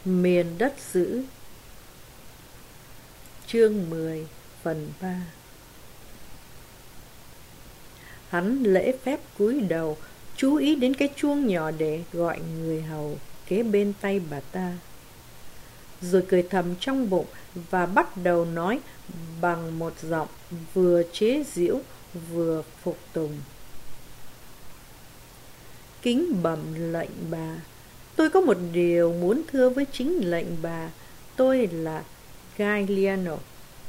Miền đất dữ. Chương 10 phần 3. Hắn lễ phép cúi đầu, chú ý đến cái chuông nhỏ để gọi người hầu kế bên tay bà ta, rồi cười thầm trong bụng và bắt đầu nói bằng một giọng vừa chế giễu vừa phục tùng. Kính bẩm lệnh bà, tôi có một điều muốn thưa với chính lệnh bà. Tôi là Gagliano.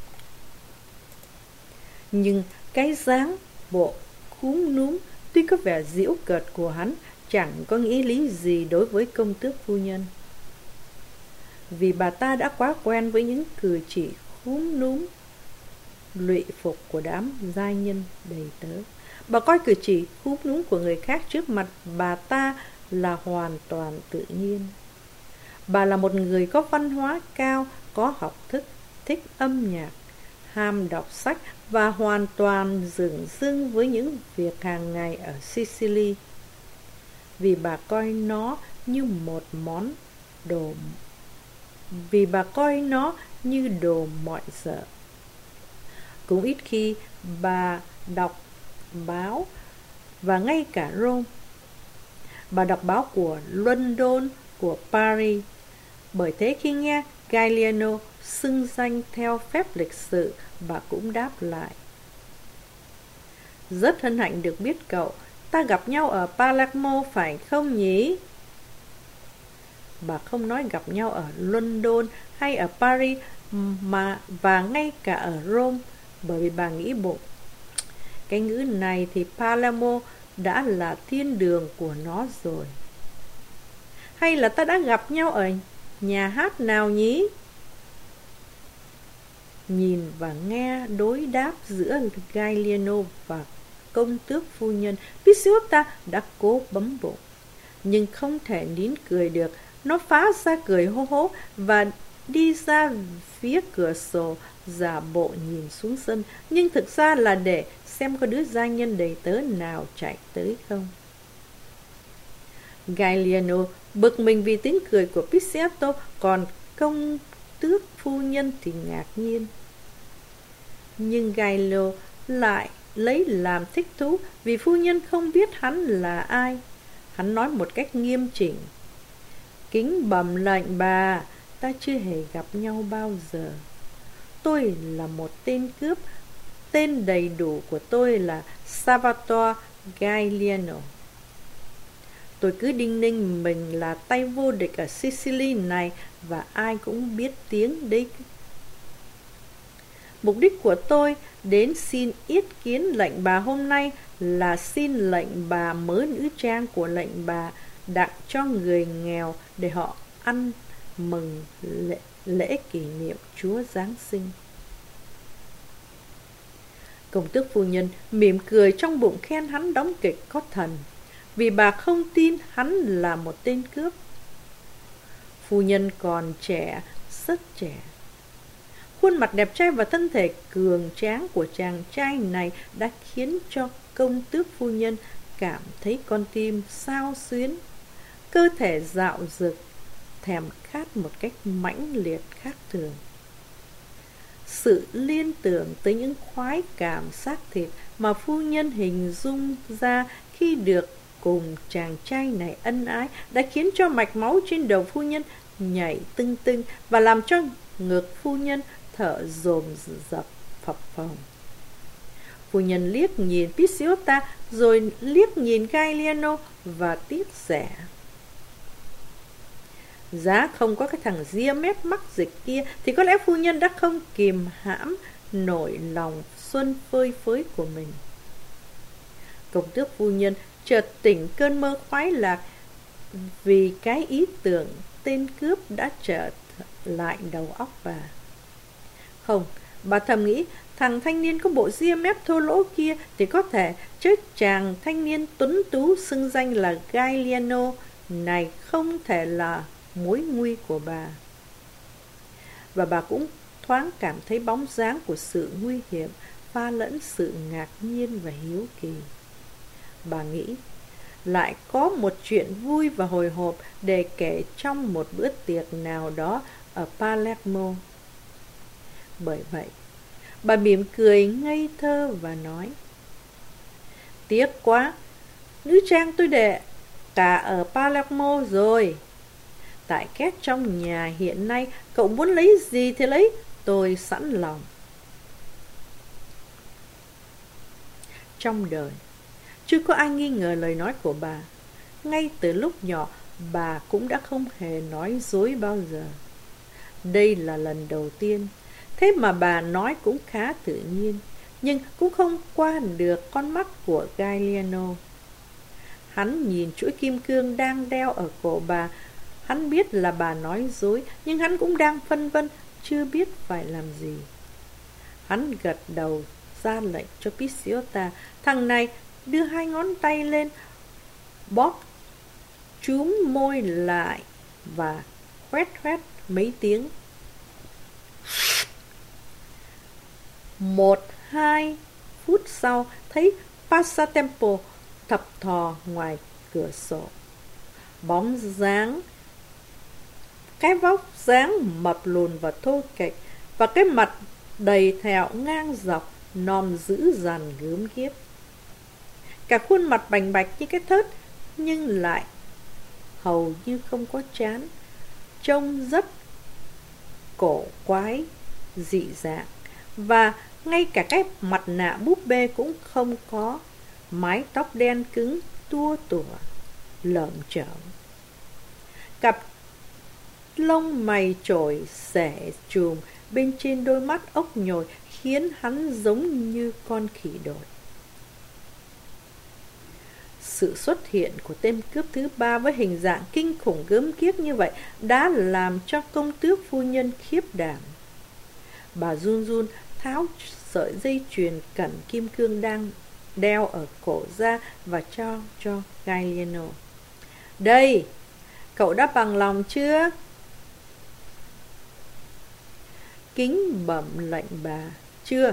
Nhưng cái dáng bộ cúm núm tuy có vẻ giễu cợt của hắn chẳng có nghĩa lý gì đối với công tước phu nhân, vì bà ta đã quá quen với những cử chỉ cúm núm lụy phục của đám giai nhân đầy tớ. Bà coi cử chỉ cúm núm của người khác trước mặt bà ta là hoàn toàn tự nhiên. Bà là một người có văn hóa cao, có học thức, thích âm nhạc, ham đọc sách và hoàn toàn dửng dưng với những việc hàng ngày ở Sicily, vì bà coi nó như một món đồ, vì bà coi nó như đồ mọi giờ. Cũng ít khi bà đọc báo, và ngay cả Rome. Bà đọc báo của London, của Paris. Bởi thế khi nghe Gagliano xưng danh theo phép lịch sự, bà cũng đáp lại: Rất hân hạnh được biết cậu. Ta gặp nhau ở Palermo phải không nhỉ? Bà không nói gặp nhau ở London hay ở Paris và ngay cả ở Rome, bởi vì bà nghĩ bụng, cái ngữ này thì Palermo đã là thiên đường của nó rồi. Hay là ta đã gặp nhau ở nhà hát nào nhỉ? Nhìn và nghe đối đáp giữa Gagliano và công tước phu nhân, Picciota đã cố bấm bụng, nhưng không thể nín cười được. Nó phá ra cười hô hố và đi ra phía cửa sổ, giả bộ nhìn xuống sân, nhưng thực ra là để xem có đứa gia nhân đầy tớ nào chạy tới không. Gagliano bực mình vì tiếng cười của Picciotto, còn công tước phu nhân thì ngạc nhiên. Nhưng Gagliano lại lấy làm thích thú vì phu nhân không biết hắn là ai. Hắn nói một cách nghiêm chỉnh: Kính bẩm lệnh bà, ta chưa hề gặp nhau bao giờ. Tôi là một tên cướp. Tên đầy đủ của tôi là Salvatore Gagliano. Tôi cứ đinh ninh mình là tay vô địch ở Sicily này, và ai cũng biết tiếng đấy. Mục đích của tôi đến xin yết kiến lệnh bà hôm nay là xin lệnh bà mớ nữ trang của lệnh bà đặng cho người nghèo để họ ăn mừng lễ kỷ niệm Chúa Giáng sinh. Công tước phu nhân mỉm cười trong bụng khen hắn đóng kịch có thần, vì bà không tin hắn là một tên cướp. Phu nhân còn trẻ, rất trẻ. Khuôn mặt đẹp trai và thân thể cường tráng của chàng trai này đã khiến cho công tước phu nhân cảm thấy con tim xao xuyến, cơ thể dạo dực, thèm khát một cách mãnh liệt khác thường. Sự liên tưởng tới những khoái cảm xác thịt mà phu nhân hình dung ra khi được cùng chàng trai này ân ái đã khiến cho mạch máu trên đầu phu nhân nhảy tưng tưng và làm cho ngực phu nhân thở dồn dập phập phồng. Phu nhân liếc nhìn Picciota, rồi liếc nhìn Gagliano và tiếc rẻ. Giá không có cái thằng ria mép mắc dịch kia thì có lẽ phu nhân đã không kìm hãm nổi lòng xuân phơi phới của mình. Công tước phu nhân chợt tỉnh cơn mơ khoái lạc, vì cái ý tưởng tên cướp đã trở lại đầu óc bà. Không, bà thầm nghĩ, thằng thanh niên có bộ ria mép thô lỗ kia thì có thể, chứ chàng thanh niên tuấn tú xưng danh là Gagliano này không thể là mối nguy của bà. Và bà cũng thoáng cảm thấy bóng dáng của sự nguy hiểm pha lẫn sự ngạc nhiên và hiếu kỳ. Bà nghĩ, lại có một chuyện vui và hồi hộp để kể trong một bữa tiệc nào đó ở Palermo. Bởi vậy, bà mỉm cười ngây thơ và nói: "Tiếc quá, nữ trang tôi để cả ở Palermo rồi. Tại két trong nhà hiện nay, cậu muốn lấy gì thì lấy, tôi sẵn lòng." Trong đời, chưa có ai nghi ngờ lời nói của bà. Ngay từ lúc nhỏ, bà cũng đã không hề nói dối bao giờ. Đây là lần đầu tiên, thế mà bà nói cũng khá tự nhiên, nhưng cũng không qua được con mắt của Galliano. Hắn nhìn chuỗi kim cương đang đeo ở cổ bà. Hắn biết là bà nói dối, nhưng hắn cũng đang phân vân, chưa biết phải làm gì. Hắn gật đầu ra lệnh cho Picciota. Thằng này đưa hai ngón tay lên, bóp chúm môi lại và hoét hoét mấy tiếng. 1-2 phút sau, thấy Passatempo thập thò ngoài cửa sổ. Bóng dáng, cái vóc dáng mập lùn và thô kệch, và cái mặt đầy thẹo ngang dọc, nòm dữ dằn gớm ghiếc. Cả khuôn mặt bành bạch như cái thớt, nhưng lại hầu như không có trán, trông rất cổ quái, dị dạng. Và ngay cả cái mặt nạ búp bê cũng không có. Mái tóc đen cứng, tua tủa, lởm chởm. Cặp lông mày trổi xẻ chùm bên trên đôi mắt ốc nhồi khiến hắn giống như con khỉ đột. Sự xuất hiện của tên cướp thứ ba với hình dạng kinh khủng gớm ghiếc như vậy đã làm cho công tước phu nhân khiếp đảm. Bà run run tháo sợi dây chuyền cẩn kim cương đang đeo ở cổ ra và trao cho Galliano. "Đây, cậu đã bằng lòng chưa?" Kính bẩm lệnh bà. "Chưa."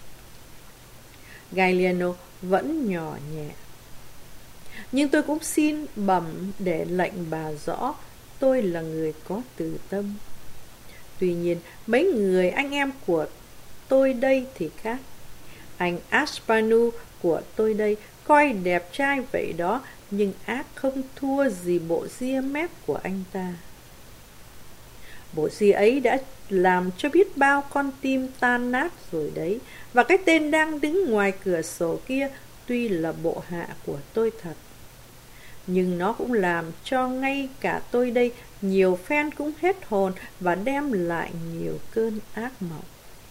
Galliano vẫn nhỏ nhẹ. "Nhưng tôi cũng xin bẩm để lệnh bà rõ, tôi là người có từ tâm. Tuy nhiên, mấy người anh em của tôi đây thì khác. Anh Aspanu của tôi đây coi đẹp trai vậy đó, nhưng ác không thua gì bộ ria mép của anh ta. Bộ ria ấy đã làm cho biết bao con tim tan nát rồi đấy. Và cái tên đang đứng ngoài cửa sổ kia tuy là bộ hạ của tôi thật, nhưng nó cũng làm cho ngay cả tôi đây nhiều phen cũng hết hồn và đem lại nhiều cơn ác mộng.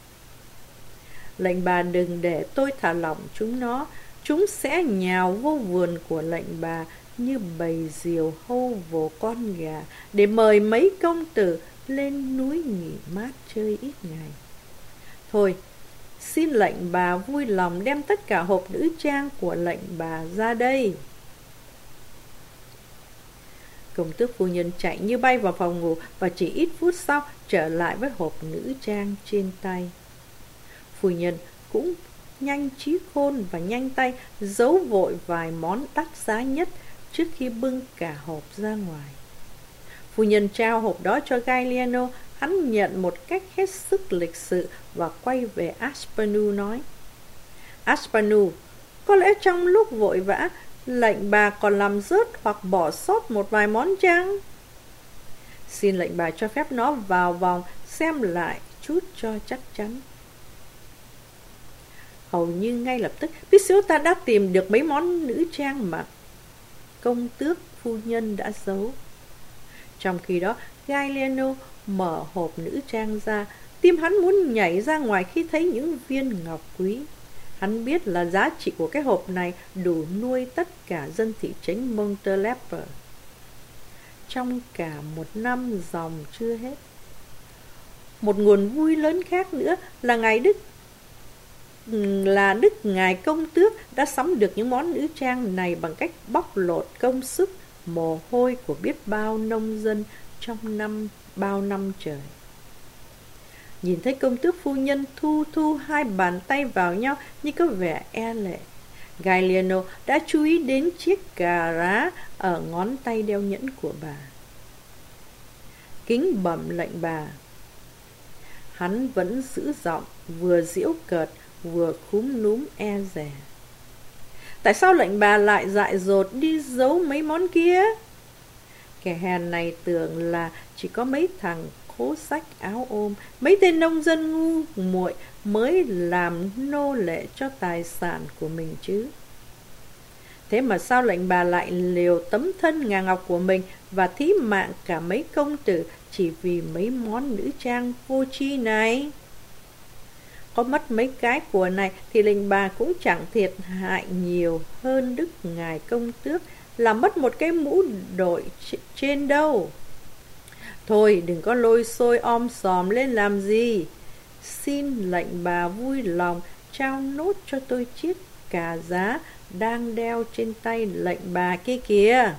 Lệnh bà đừng để tôi thả lỏng chúng nó. Chúng sẽ nhào vô vườn của lệnh bà như bầy diều hâu vồ con gà để mời mấy công tử lên núi nghỉ mát chơi ít ngày. Thôi, xin lệnh bà vui lòng đem tất cả hộp nữ trang của lệnh bà ra đây." Công tước phu nhân chạy như bay vào phòng ngủ và chỉ ít phút sau trở lại với hộp nữ trang trên tay. Phu nhân cũng nhanh trí khôn và nhanh tay giấu vội vài món đắt giá nhất trước khi bưng cả hộp ra ngoài. Phu nhân trao hộp đó cho Galliano. Hắn nhận một cách hết sức lịch sự và quay về Aspanu nói: "Aspanu, có lẽ trong lúc vội vã, lệnh bà còn làm rớt hoặc bỏ sót một vài món chăng? Xin lệnh bà cho phép nó vào vòng xem lại chút cho chắc chắn." Hầu như ngay lập tức, Picciota đã tìm được mấy món nữ trang mà công tước phu nhân đã giấu. Trong khi đó, Galliano mở hộp nữ trang ra. Tim hắn muốn nhảy ra ngoài khi thấy những viên ngọc quý. Hắn biết là giá trị của cái hộp này đủ nuôi tất cả dân thị trấn Montelepre trong cả một năm dòng chưa hết. Một nguồn vui lớn khác nữa là Đức ngài công tước đã sắm được những món nữ trang này bằng cách bóc lột công sức mồ hôi của biết bao nông dân trong bao năm trời. Nhìn thấy công tước phu nhân thu hai bàn tay vào nhau như có vẻ e lệ, Galliano đã chú ý đến chiếc cà rá ở ngón tay đeo nhẫn của bà. Kính bẩm lệnh bà. Hắn vẫn giữ giọng, vừa giễu cợt, vừa khúm núm e dè. Tại sao lệnh bà lại dại dột đi giấu mấy món kia? Kẻ hèn này tưởng là chỉ có mấy thằng khố xách áo ôm, mấy tên nông dân ngu muội mới làm nô lệ cho tài sản của mình chứ. Thế mà sao lệnh bà lại liều tấm thân ngà ngọc của mình và thí mạng cả mấy công tử chỉ vì mấy món nữ trang vô tri này? Có mất mấy cái của này thì lệnh bà cũng chẳng thiệt hại nhiều hơn đức ngài công tước là mất một cái mũ đội trên đâu. Thôi đừng có lôi xôi om sòm lên làm gì. Xin lệnh bà vui lòng trao nốt cho tôi chiếc cà giá đang đeo trên tay lệnh bà kia kìa.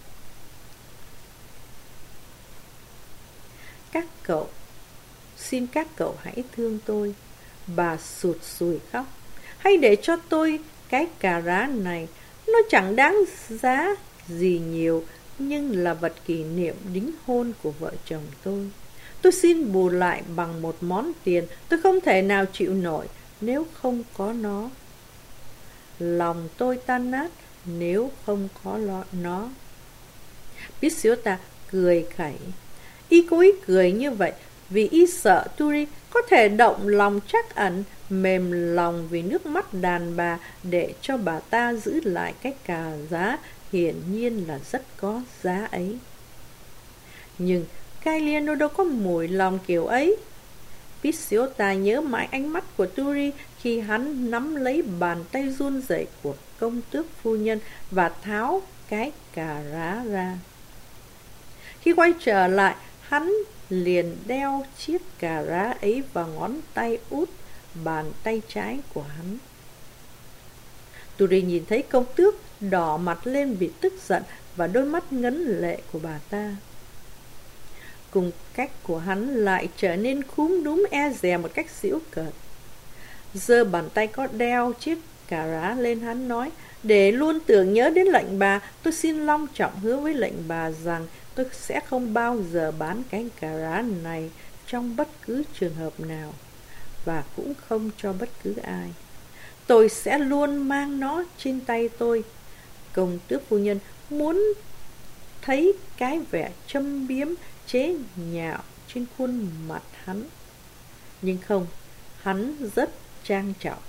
Xin các cậu hãy thương tôi. Bà sụt sùi khóc. Hãy để cho tôi cái cà rá này. Nó chẳng đáng giá gì nhiều, nhưng là vật kỷ niệm đính hôn của vợ chồng tôi. Tôi xin bù lại bằng một món tiền tôi không thể nào chịu nổi nếu không có nó. Lòng tôi tan nát nếu không có nó. Picciota cười khẩy. Y cố ý cười như vậy vì y sợ Turi có thể động lòng trắc ẩn, mềm lòng vì nước mắt đàn bà để cho bà ta giữ lại cái cà giá hiển nhiên là rất có giá ấy. Nhưng Galliano đâu có mùi lòng kiểu ấy. Picciota nhớ mãi ánh mắt của Turi khi hắn nắm lấy bàn tay run rẩy của công tước phu nhân và tháo cái cà rá ra. Khi quay trở lại, hắn liền đeo chiếc cà rá ấy vào ngón tay út bàn tay trái của hắn. Turi nhìn thấy công tước đỏ mặt lên vì tức giận và đôi mắt ngấn lệ của bà ta. Cùng cách của hắn lại trở nên khúm núm e dè một cách giễu cợt. Giơ bàn tay có đeo chiếc cà rá lên, hắn nói: để luôn tưởng nhớ đến lệnh bà, tôi xin long trọng hứa với lệnh bà rằng tôi sẽ không bao giờ bán cái cà rá này trong bất cứ trường hợp nào, và cũng không cho bất cứ ai. Tôi sẽ luôn mang nó trên tay tôi. Công tước phu nhân muốn thấy cái vẻ châm biếm chế nhạo trên khuôn mặt hắn, nhưng không, hắn rất trang trọng.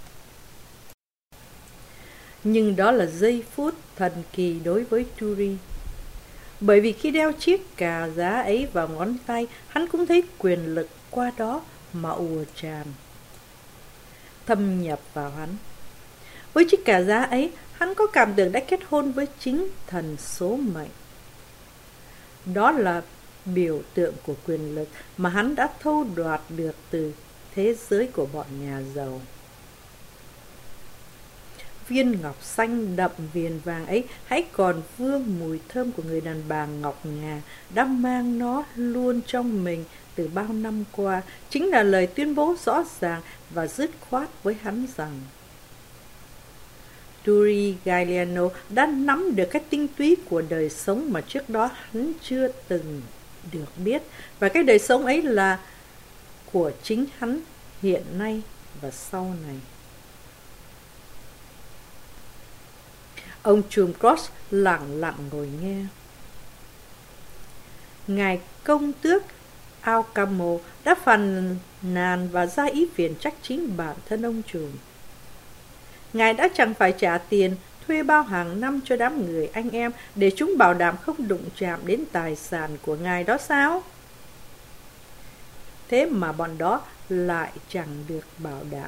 Nhưng đó là giây phút thần kỳ đối với Turi, bởi vì khi đeo chiếc cà giá ấy vào ngón tay, hắn cũng thấy quyền lực qua đó mà ùa tràn, thâm nhập vào hắn. Với chiếc cà giá ấy, hắn có cảm tưởng đã kết hôn với chính thần số mệnh. Đó là biểu tượng của quyền lực mà hắn đã thâu đoạt được từ thế giới của bọn nhà giàu. Viên ngọc xanh đậm viền vàng ấy hãy còn vương mùi thơm của người đàn bà ngọc ngà đã mang nó luôn trong mình từ bao năm qua, chính là lời tuyên bố rõ ràng và dứt khoát với hắn rằng Turi Galliano đã nắm được cái tinh túy của đời sống mà trước đó hắn chưa từng được biết, và cái đời sống ấy là của chính hắn hiện nay và sau này. Ông trùm Cross lặng lặng ngồi nghe. Ngài công tước Alcamo đã phàn nàn và ra ý phiền trách chính bản thân ông trùm. Ngài đã chẳng phải trả tiền thuê bao hàng năm cho đám người anh em để chúng bảo đảm không đụng chạm đến tài sản của ngài đó sao? Thế mà bọn đó lại chẳng được bảo đảm.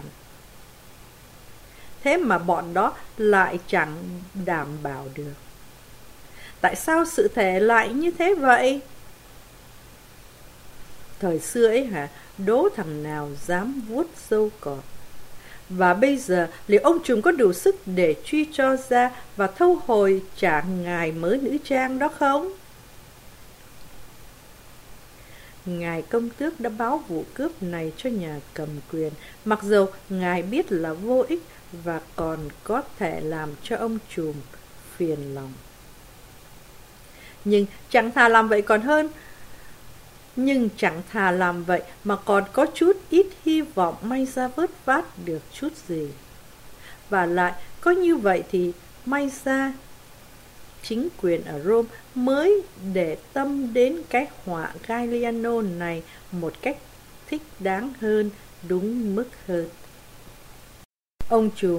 Thế mà bọn đó lại chẳng đảm bảo được. Tại sao sự thể lại như thế vậy? Thời xưa ấy hả, đố thằng nào dám vuốt râu cọp. Và bây giờ liệu ông trùm có đủ sức để truy cho ra và thâu hồi trả ngài mới nữ trang đó không? Ngài công tước đã báo vụ cướp này cho nhà cầm quyền, mặc dầu ngài biết là vô ích và còn có thể làm cho ông trùm phiền lòng. Nhưng chẳng thà làm vậy mà còn có chút ít hy vọng may ra vớt vát được chút gì. Và lại, có như vậy thì may ra chính quyền ở Rome mới để tâm đến cái họa Galliano này một cách thích đáng hơn, đúng mức hơn. Ông trùm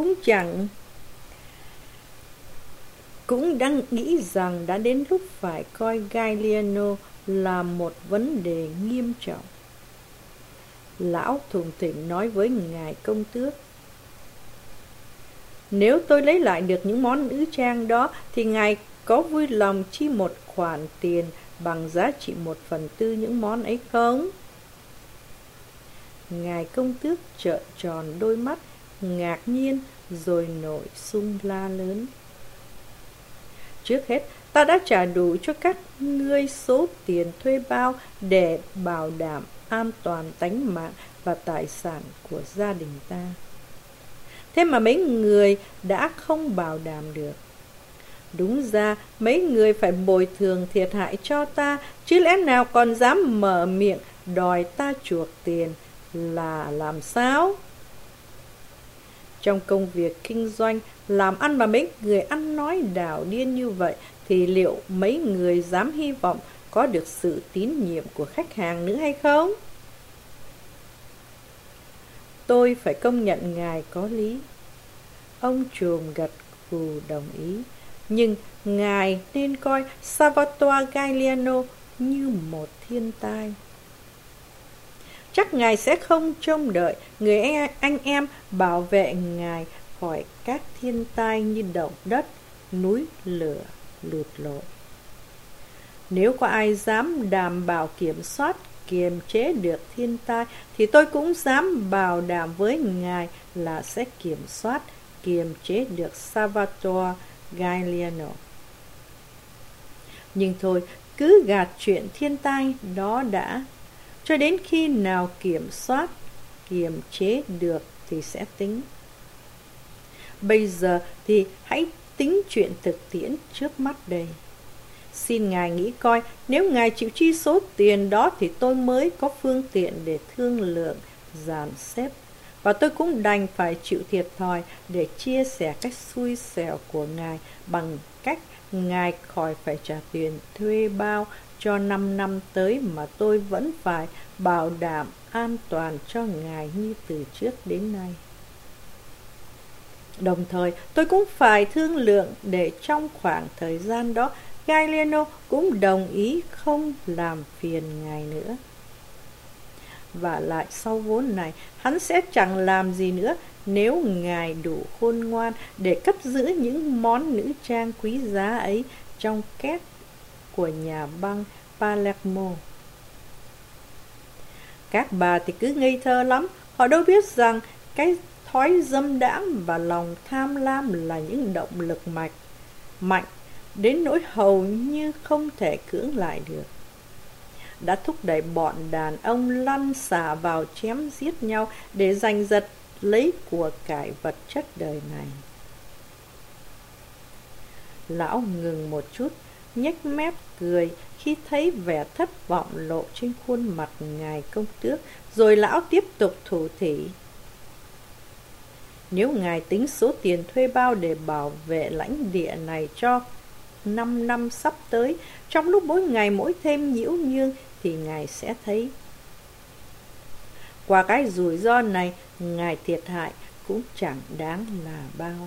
cũng đang nghĩ rằng đã đến lúc phải coi Galliano là một vấn đề nghiêm trọng. Lão thùng thỉnh nói với ngài công tước: nếu tôi lấy lại được những món nữ trang đó thì ngài có vui lòng chi một khoản tiền bằng giá trị 1/4 những món ấy không? Ngài công tước trợn tròn đôi mắt, ngạc nhiên rồi nổi sung la lớn: trước hết, ta đã trả đủ cho các ngươi số tiền thuê bao để bảo đảm an toàn tánh mạng và tài sản của gia đình ta. Thế mà mấy người đã không bảo đảm được. Đúng ra mấy người phải bồi thường thiệt hại cho ta, chứ lẽ nào còn dám mở miệng đòi ta chuộc tiền là làm sao? Trong công việc kinh doanh, làm ăn mà mấy người ăn nói đảo điên như vậy, thì liệu mấy người dám hy vọng có được sự tín nhiệm của khách hàng nữa hay không? Tôi phải công nhận ngài có lý. Ông trùm gật gù đồng ý. Nhưng ngài nên coi Salvatore Galliano như một thiên tai. Chắc ngài sẽ không trông đợi người anh em bảo vệ ngài khỏi các thiên tai như động đất, núi lửa, lụt lội. Nếu có ai dám đảm bảo kiểm soát, kiềm chế được thiên tai, thì tôi cũng dám bảo đảm với ngài là sẽ kiểm soát, kiềm chế được Salvatore Galliano. Nhưng thôi, cứ gạt chuyện thiên tai đó đã. Cho đến khi nào kiểm soát, kiềm chế được thì sẽ tính. Bây giờ thì hãy tính chuyện thực tiễn trước mắt đây. Xin ngài nghĩ coi, nếu ngài chịu chi số tiền đó thì tôi mới có phương tiện để thương lượng, dàn xếp. Và tôi cũng đành phải chịu thiệt thòi để chia sẻ cách xui xẻo của ngài bằng cách ngài khỏi phải trả tiền thuê bao cho 5 năm tới mà tôi vẫn phải bảo đảm an toàn cho ngài như từ trước đến nay. Đồng thời, tôi cũng phải thương lượng để trong khoảng thời gian đó, Galliano cũng đồng ý không làm phiền ngài nữa. Và lại sau vốn này, hắn sẽ chẳng làm gì nữa nếu ngài đủ khôn ngoan để cất giữ những món nữ trang quý giá ấy trong két của nhà băng Palermo. Các bà thì cứ ngây thơ lắm, họ đâu biết rằng cái thói dâm đãng và lòng tham lam là những động lực mạnh đến nỗi hầu như không thể cưỡng lại được, đã thúc đẩy bọn đàn ông lăn xả vào chém giết nhau để giành giật lấy của cải vật chất đời này. Lão ngừng một chút, nhếch mép cười khi thấy vẻ thất vọng lộ trên khuôn mặt ngài công tước, rồi lão tiếp tục thủ thỉ: nếu ngài tính số tiền thuê bao để bảo vệ lãnh địa này cho 5 năm sắp tới, trong lúc mỗi ngày mỗi thêm nhiễu nhương, thì ngài sẽ thấy qua cái rủi ro này, ngài thiệt hại cũng chẳng đáng là bao.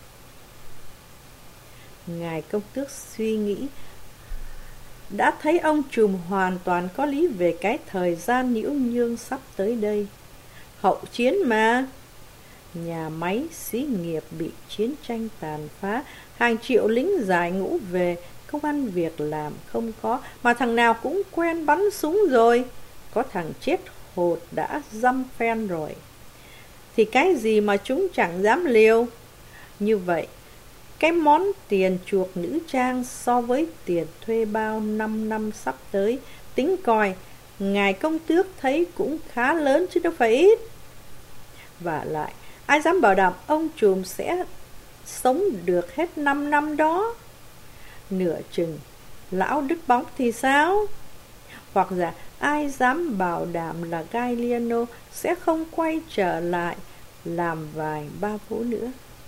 Ngài công tước suy nghĩ, đã thấy ông trùm hoàn toàn có lý về cái thời gian nhiễu nhương sắp tới đây. Hậu chiến mà, nhà máy xí nghiệp bị chiến tranh tàn phá, hàng triệu lính giải ngũ về, công ăn việc làm không có, mà thằng nào cũng quen bắn súng rồi. Có thằng chết hột đã dăm phen rồi, thì cái gì mà chúng chẳng dám liều. Như vậy, cái món tiền chuộc nữ trang so với tiền thuê bao 5 năm sắp tới, tính coi, ngài công tước thấy cũng khá lớn chứ đâu phải ít. Vả lại, Ai dám bảo đảm ông trùm sẽ sống được hết 5 năm đó? Nửa chừng lão đứt bóng thì sao? Hoặc là ai dám bảo đảm là Galliano sẽ không quay trở lại làm vài ba vũ nữa?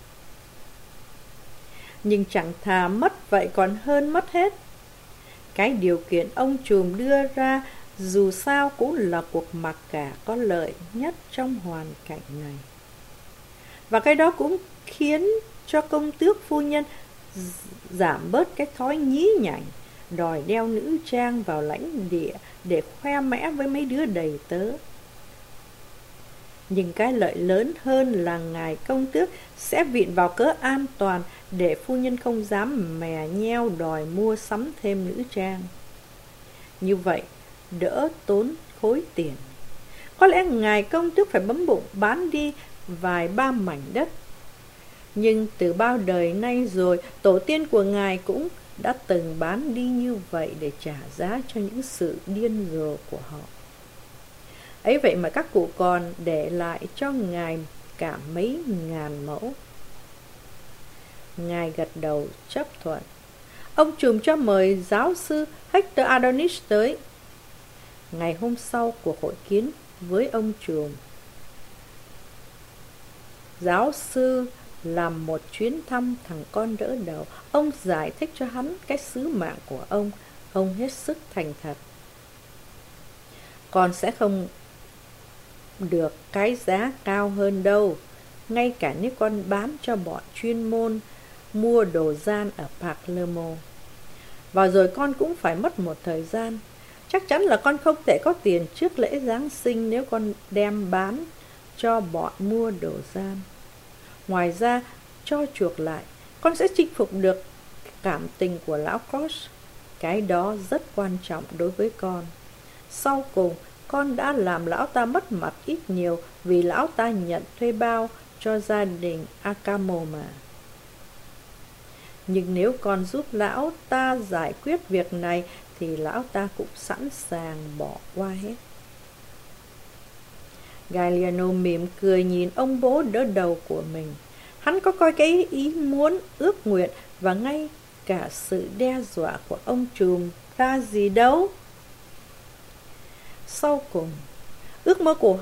Nhưng chẳng thà mất vậy còn hơn mất hết. Cái điều kiện ông trùm đưa ra dù sao cũng là cuộc mặc cả có lợi nhất trong hoàn cảnh này. Và cái đó cũng khiến cho công tước phu nhân giảm bớt cái thói nhí nhảnh đòi đeo nữ trang vào lãnh địa để khoe mẽ với mấy đứa đầy tớ. Nhưng cái lợi lớn hơn là ngài công tước sẽ vịn vào cớ an toàn để phu nhân không dám mè nheo đòi mua sắm thêm nữ trang. Như vậy đỡ tốn khối tiền. Có lẽ ngài công tước phải bấm bụng bán đi vài ba mảnh đất. Nhưng từ bao đời nay rồi, tổ tiên của ngài cũng đã từng bán đi như vậy để trả giá cho những sự điên rồ của họ. Ấy vậy mà các cụ còn để lại cho ngài cả mấy ngàn mẫu. Ngài gật đầu chấp thuận. Ông trùm cho mời giáo sư Hector Adonis tới. Ngày hôm sau cuộc hội kiến với ông trùm, giáo sư làm một chuyến thăm thằng con đỡ đầu. Ông giải thích cho hắn cái sứ mạng của ông hết sức thành thật. Con sẽ không được cái giá cao hơn đâu, ngay cả nếu con bán cho bọn chuyên môn mua đồ gian ở Palermo. Và rồi con cũng phải mất một thời gian. Chắc chắn là con không thể có tiền trước lễ Giáng sinh nếu con đem bán cho bọn mua đồ gian. Ngoài ra, cho chuộc lại, con sẽ chinh phục được cảm tình của lão Koch. Cái đó rất quan trọng đối với con. Sau cùng, con đã làm lão ta mất mặt ít nhiều vì lão ta nhận thuê bao cho gia đình Acamo mà. Nhưng nếu con giúp lão ta giải quyết việc này thì lão ta cũng sẵn sàng bỏ qua hết. Galliano mỉm cười nhìn ông bố đỡ đầu của mình. Hắn có coi cái ý muốn, ước nguyện và ngay cả sự đe dọa của ông trùm ra gì đâu. Sau cùng, ước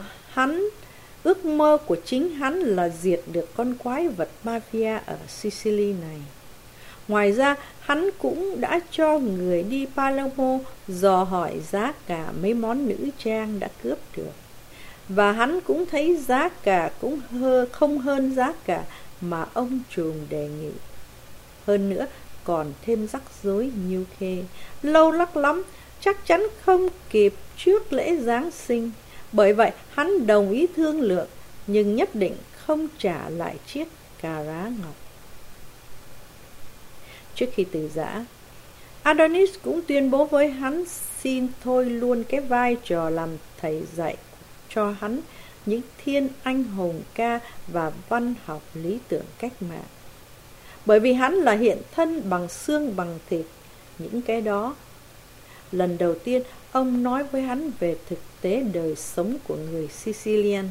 mơ của chính hắn là diệt được con quái vật mafia ở Sicily này. Ngoài ra, hắn cũng đã cho người đi Palermo dò hỏi giá cả mấy món nữ trang đã cướp được. Và hắn cũng thấy giá cả cũng không hơn giá cả mà ông trùm đề nghị. Hơn nữa, còn thêm rắc rối nhiêu khê. Lâu lắc lắm, chắc chắn không kịp trước lễ Giáng sinh. Bởi vậy, hắn đồng ý thương lượng, nhưng nhất định không trả lại chiếc cà rá ngọc. Trước khi từ giã, Adonis cũng tuyên bố với hắn xin thôi luôn cái vai trò làm thầy dạy cho hắn những thiên anh hùng ca và văn học lý tưởng cách mạng. Bởi vì hắn là hiện thân bằng xương bằng thịt những cái đó. Lần đầu tiên ông nói với hắn về thực tế đời sống của người Sicilian.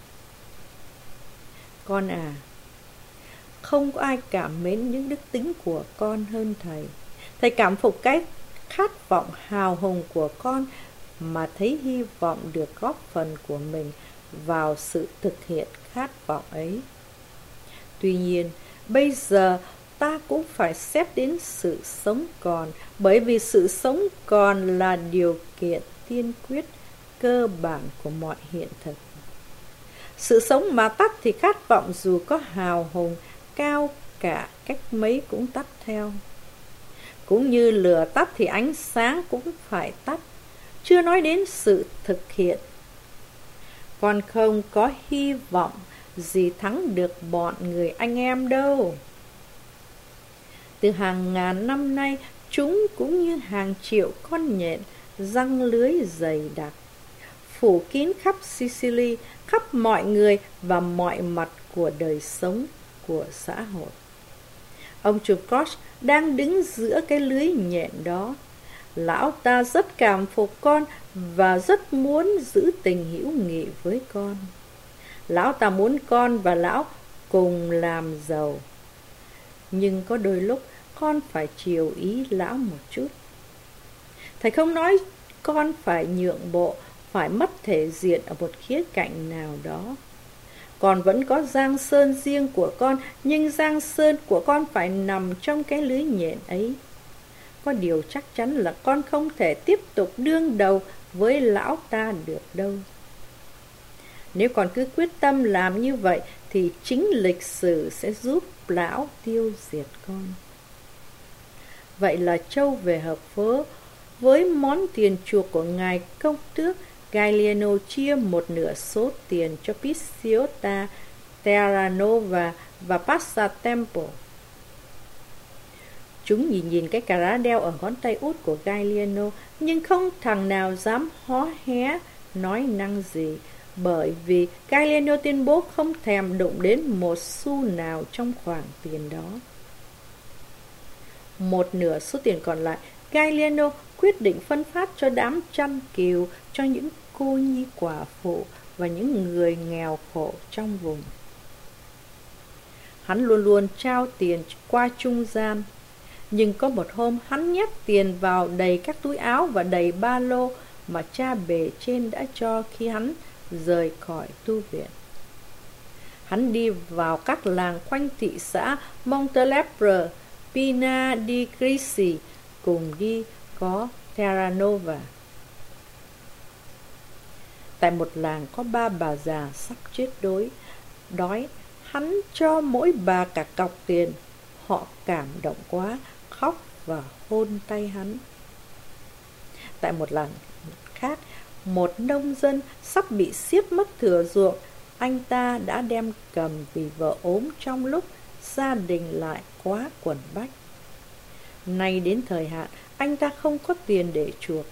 Con à, không có ai cảm mến những đức tính của con hơn thầy. Thầy cảm phục cái khát vọng hào hùng của con mà thấy hy vọng được góp phần của mình vào sự thực hiện khát vọng ấy. Tuy nhiên, bây giờ ta cũng phải xét đến sự sống còn, bởi vì sự sống còn là điều kiện tiên quyết cơ bản của mọi hiện thực. Sự sống mà tắt thì khát vọng dù có hào hùng cao cả cách mấy cũng tắt theo. Cũng như lửa tắt thì ánh sáng cũng phải tắt, chưa nói đến sự thực hiện. Còn không có hy vọng gì thắng được bọn người anh em đâu. Từ hàng ngàn năm nay, chúng cũng như hàng triệu con nhện răng lưới dày đặc, phủ kín khắp Sicily, khắp mọi người và mọi mặt của đời sống của xã hội. Ông trùm Koch đang đứng giữa cái lưới nhện đó. Lão ta rất cảm phục con và rất muốn giữ tình hữu nghị với con. Lão ta muốn con và lão cùng làm giàu. Nhưng có đôi lúc con phải chiều ý lão một chút. Thầy không nói con phải nhượng bộ, phải mất thể diện ở một khía cạnh nào đó. Con vẫn có giang sơn riêng của con, nhưng giang sơn của con phải nằm trong cái lưới nhện ấy. Có điều chắc chắn là con không thể tiếp tục đương đầu với lão ta được đâu. Nếu con cứ quyết tâm làm như vậy thì chính lịch sử sẽ giúp lão tiêu diệt con. Vậy là Châu về hợp phố. Với món tiền chuộc của ngài công tước, Gallieno chia một nửa số tiền cho Picciota, Terranova và Passatempo. Chúng nhìn cái cà rá đeo ở ngón tay út của Gallieno, nhưng không thằng nào dám hó hé nói năng gì, bởi vì Gallieno tuyên bố không thèm đụng đến một xu nào trong khoản tiền đó. Một nửa số tiền còn lại, Gallieno quyết định phân phát cho đám chăn cừu, cho những cô nhi quả phụ và những người nghèo khổ trong vùng. Hắn luôn luôn trao tiền qua trung gian, nhưng có một hôm hắn nhét tiền vào đầy các túi áo và đầy ba lô mà cha bề trên đã cho khi hắn rời khỏi tu viện. Hắn đi vào các làng quanh thị xã Montelepre, Pina di Crisi, cùng đi có Terranova. Tại một làng có 3 bà già sắp chết đói, hắn cho mỗi bà cả cọc tiền. Họ cảm động quá, khóc và hôn tay hắn. Tại một làng khác, một nông dân sắp bị xiết mất thửa ruộng. Anh ta đã đem cầm vì vợ ốm trong lúc gia đình lại quá quần bách. Nay đến thời hạn, anh ta không có tiền để chuộc.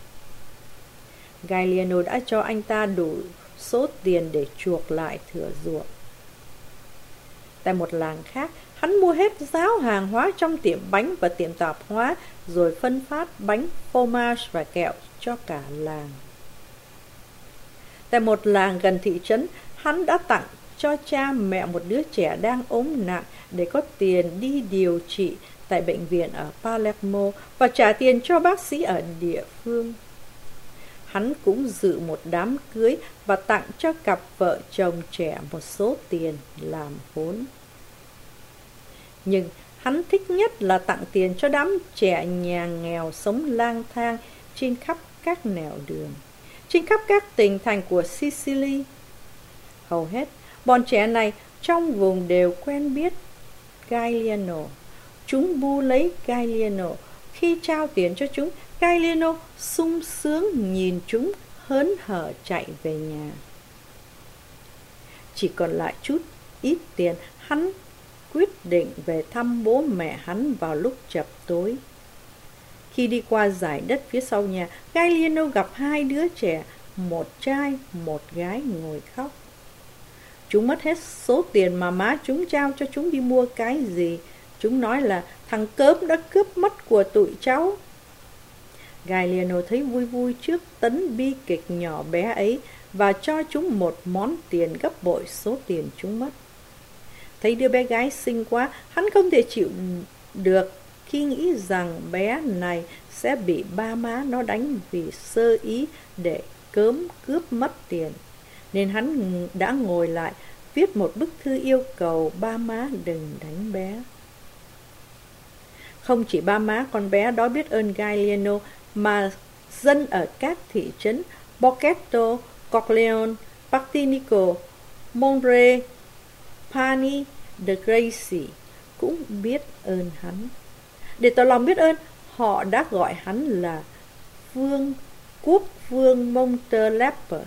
Gallieno đã cho anh ta đủ số tiền để chuộc lại thửa ruộng. Tại một làng khác, hắn mua hết ráo hàng hóa trong tiệm bánh và tiệm tạp hóa, rồi phân phát bánh, fromage và kẹo cho cả làng. Tại một làng gần thị trấn, hắn đã tặng cho cha mẹ một đứa trẻ đang ốm nặng để có tiền đi điều trị tại bệnh viện ở Palermo và trả tiền cho bác sĩ ở địa phương. Hắn cũng dự một đám cưới và tặng cho cặp vợ chồng trẻ một số tiền làm vốn. Nhưng hắn thích nhất là tặng tiền cho đám trẻ nhà nghèo sống lang thang trên khắp các nẻo đường, trên khắp các tỉnh thành của Sicily. Hầu hết, bọn trẻ này trong vùng đều quen biết Gallieno. Chúng bu lấy Gallieno. Khi trao tiền cho chúng, Gallieno sung sướng nhìn chúng hớn hở chạy về nhà. Chỉ còn lại chút ít tiền, hắn quyết định về thăm bố mẹ hắn vào lúc chập tối. Khi đi qua dải đất phía sau nhà, Gallieno gặp 2 đứa trẻ, một trai, một gái ngồi khóc. Chúng mất hết số tiền mà má chúng trao cho chúng đi mua cái gì. Chúng nói là thằng cớm đã cướp mất của tụi cháu. Gallieno thấy vui vui trước tấn bi kịch nhỏ bé ấy và cho chúng một món tiền gấp bội số tiền chúng mất. Thấy đứa bé gái xinh quá, hắn không thể chịu được khi nghĩ rằng bé này sẽ bị ba má nó đánh vì sơ ý để cớm cướp mất tiền. Nên hắn đã ngồi lại viết một bức thư yêu cầu ba má đừng đánh bé. Không chỉ ba má con bé đó biết ơn Gallieno, mà dân ở các thị trấn Borghetto, Corleone, Partinico, Monre, Pani de Gracie cũng biết ơn hắn. Để tỏ lòng biết ơn, họ đã gọi hắn là quốc vương Montelepre.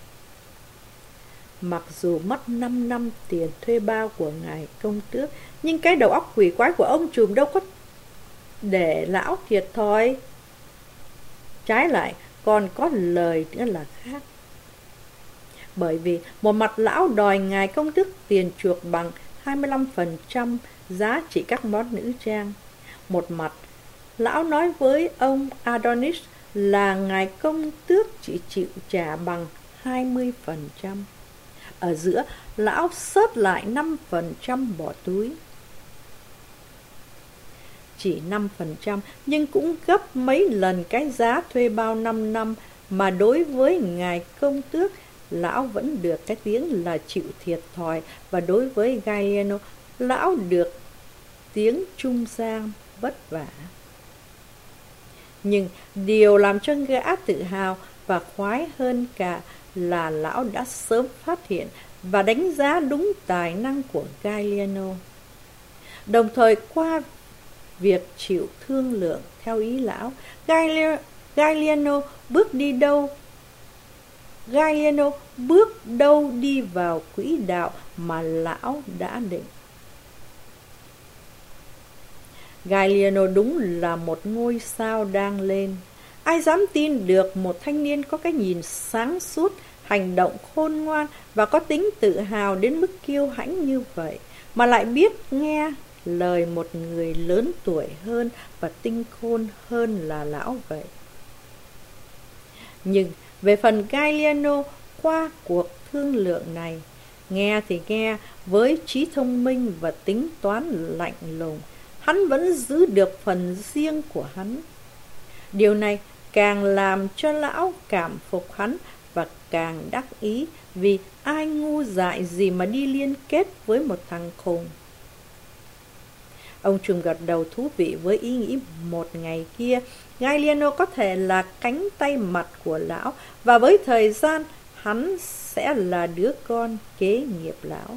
Mặc dù mất 5 năm tiền thuê bao của ngài công tước, nhưng cái đầu óc quỷ quái của ông trùm đâu có để lão thiệt thòi. Trái lại, còn có lời nữa là khác. Bởi vì một mặt lão đòi ngài công tước tiền chuộc bằng 25% giá trị các món nữ trang. Một mặt, lão nói với ông Adonis là ngài công tước chỉ chịu trả bằng 20%. ở giữa, lão xớt lại 5% bỏ túi. Chỉ 5%, nhưng cũng gấp mấy lần cái giá thuê bao 5 năm, mà đối với ngài công tước, lão vẫn được cái tiếng là chịu thiệt thòi, và đối với Gallieno, lão được tiếng trung gian vất vả. Nhưng điều làm cho gã tự hào và khoái hơn cả là lão đã sớm phát hiện và đánh giá đúng tài năng của Gallieno. Đồng thời qua việc chịu thương lượng theo ý lão, Gallieno bước đâu đi vào quỹ đạo mà lão đã định. Gallieno đúng là một ngôi sao đang lên. Ai dám tin được một thanh niên có cái nhìn sáng suốt, hành động khôn ngoan và có tính tự hào đến mức kiêu hãnh như vậy, mà lại biết nghe lời một người lớn tuổi hơn và tinh khôn hơn là lão vậy. Nhưng về phần Gallieno, qua cuộc thương lượng này, nghe thì nghe với trí thông minh và tính toán lạnh lùng, hắn vẫn giữ được phần riêng của hắn. Điều này càng làm cho lão cảm phục hắn và càng đắc ý, vì ai ngu dại gì mà đi liên kết với một thằng khùng. Ông trùm gật đầu thú vị với ý nghĩ một ngày kia Gallieno có thể là cánh tay mặt của lão, và với thời gian hắn sẽ là đứa con kế nghiệp lão.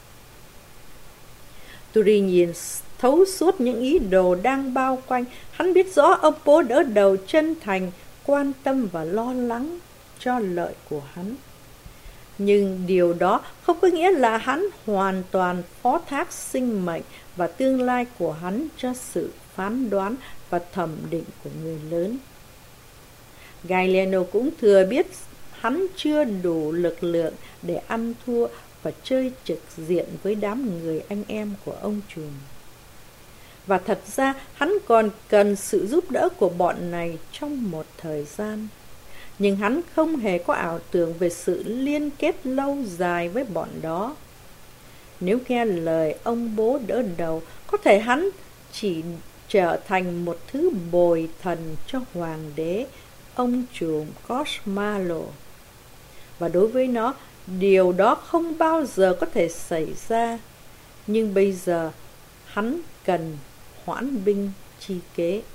Turi nhìn thấu suốt những ý đồ đang bao quanh. Hắn biết rõ ông bố đỡ đầu chân thành, quan tâm và lo lắng cho lợi của hắn. Nhưng điều đó không có nghĩa là hắn hoàn toàn phó thác sinh mệnh và tương lai của hắn cho sự phán đoán và thẩm định của người lớn. Gallieno cũng thừa biết hắn chưa đủ lực lượng để ăn thua và chơi trực diện với đám người anh em của ông trùm. Và thật ra hắn còn cần sự giúp đỡ của bọn này trong một thời gian. Nhưng hắn không hề có ảo tưởng về sự liên kết lâu dài với bọn đó. Nếu nghe lời ông bố đỡ đầu, có thể hắn chỉ trở thành một thứ bồi thần cho hoàng đế, ông trùm Cosmalo. Và đối với nó, điều đó không bao giờ có thể xảy ra. Nhưng bây giờ, hắn cần hoãn binh chi kế.